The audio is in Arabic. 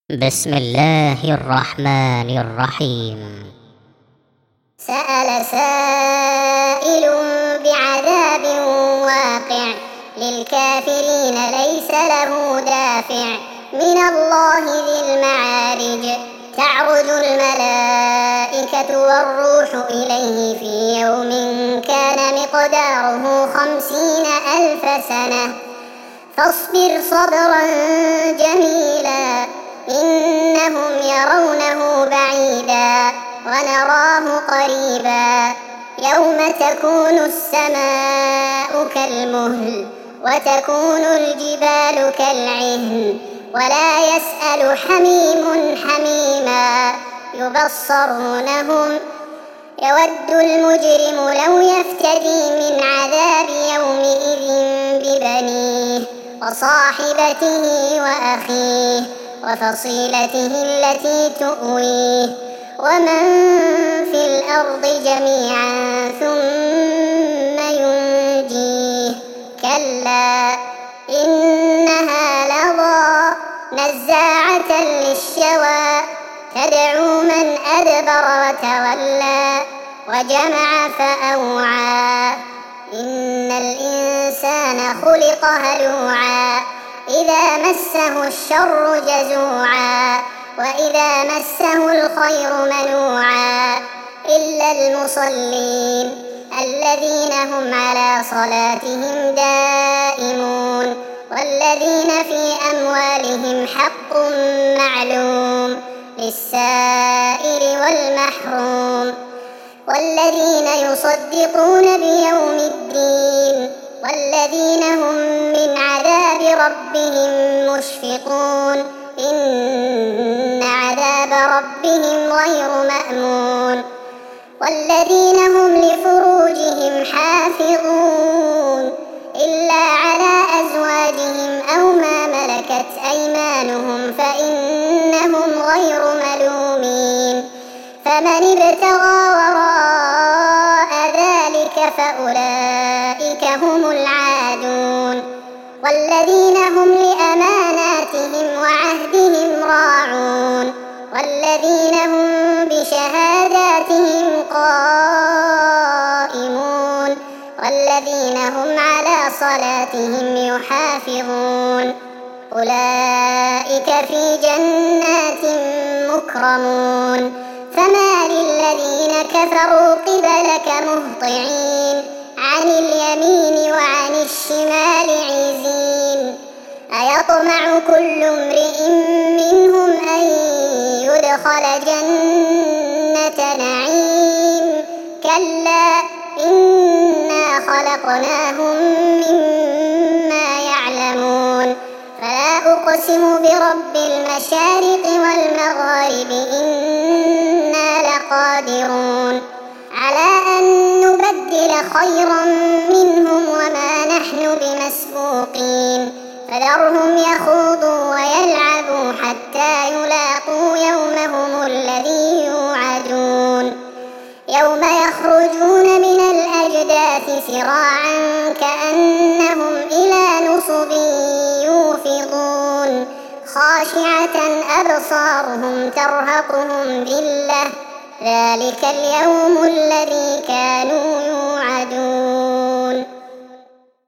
بسم الله الرحمن الرحيم. سأل سائل بعذاب واقع للكافرين ليس له دافع من الله ذي المعارج تعرج الملائكة والروح إليه في يوم كان مقداره 50,000 سنة فاصبر صبرا جميلا إنهم يرونه بعيدا ونراه قريبا يوم تكون السماء كالمهل وتكون الجبال كالعهن ولا يسأل حميم حميما يبصرونهم يود المجرم لو يفتدي من عذاب يومئذ ببنيه وصاحبته وأخيه وفصيلته التي تؤويه ومن في الأرض جميعا ثم ينجيه كلا إنها لظى نزاعة للشوى تدعو من أدبر وتولى وجمع فأوعى إن الإنسان خلق هلوعا إذا مسه الشر جزوعا وإذا مسه الخير منوعا إلا المصلين الذين هم على صلاتهم دائمون والذين في أموالهم حق معلوم للسائل والمحروم والذين يصدقون بيوم الدين والذين هم من عذاب ربهم مشفقون إن عذاب ربهم غير مأمون والذين هم لفروجهم حافظون إلا على أزواجهم أو ما ملكت أيمانهم فإنهم غير ملومين فمن ابتغى وراء ذلك فأولئك هم العادون والذين هم لأماناتهم وعهدهم راعون والذين هم بشهاداتهم قائمون والذين هم على صلاتهم يحافظون أولئك في جنات مكرمون فما للذين كفروا قبلك مهطعين عن اليمين وعن الشمال عزين أيطمع كل امرئ منهم أن يدخل جنة نعيم كلا إنا خلقناهم مما يعلمون فلا أقسم برب المشارق والمغارب إنا لقادرون على أن نبدل خيرا منهم وما نحن بمسبوقين فذرهم يخوضوا ويلعبوا حتى يلاقوا يومهم الذي يوعدون يوم يخرجون من الأجداث سراعا كأنهم إلى نصب يوفضون خاشعة أبصارهم ترهقهم ذلة ذلك اليوم الذي كانوا يوعدون.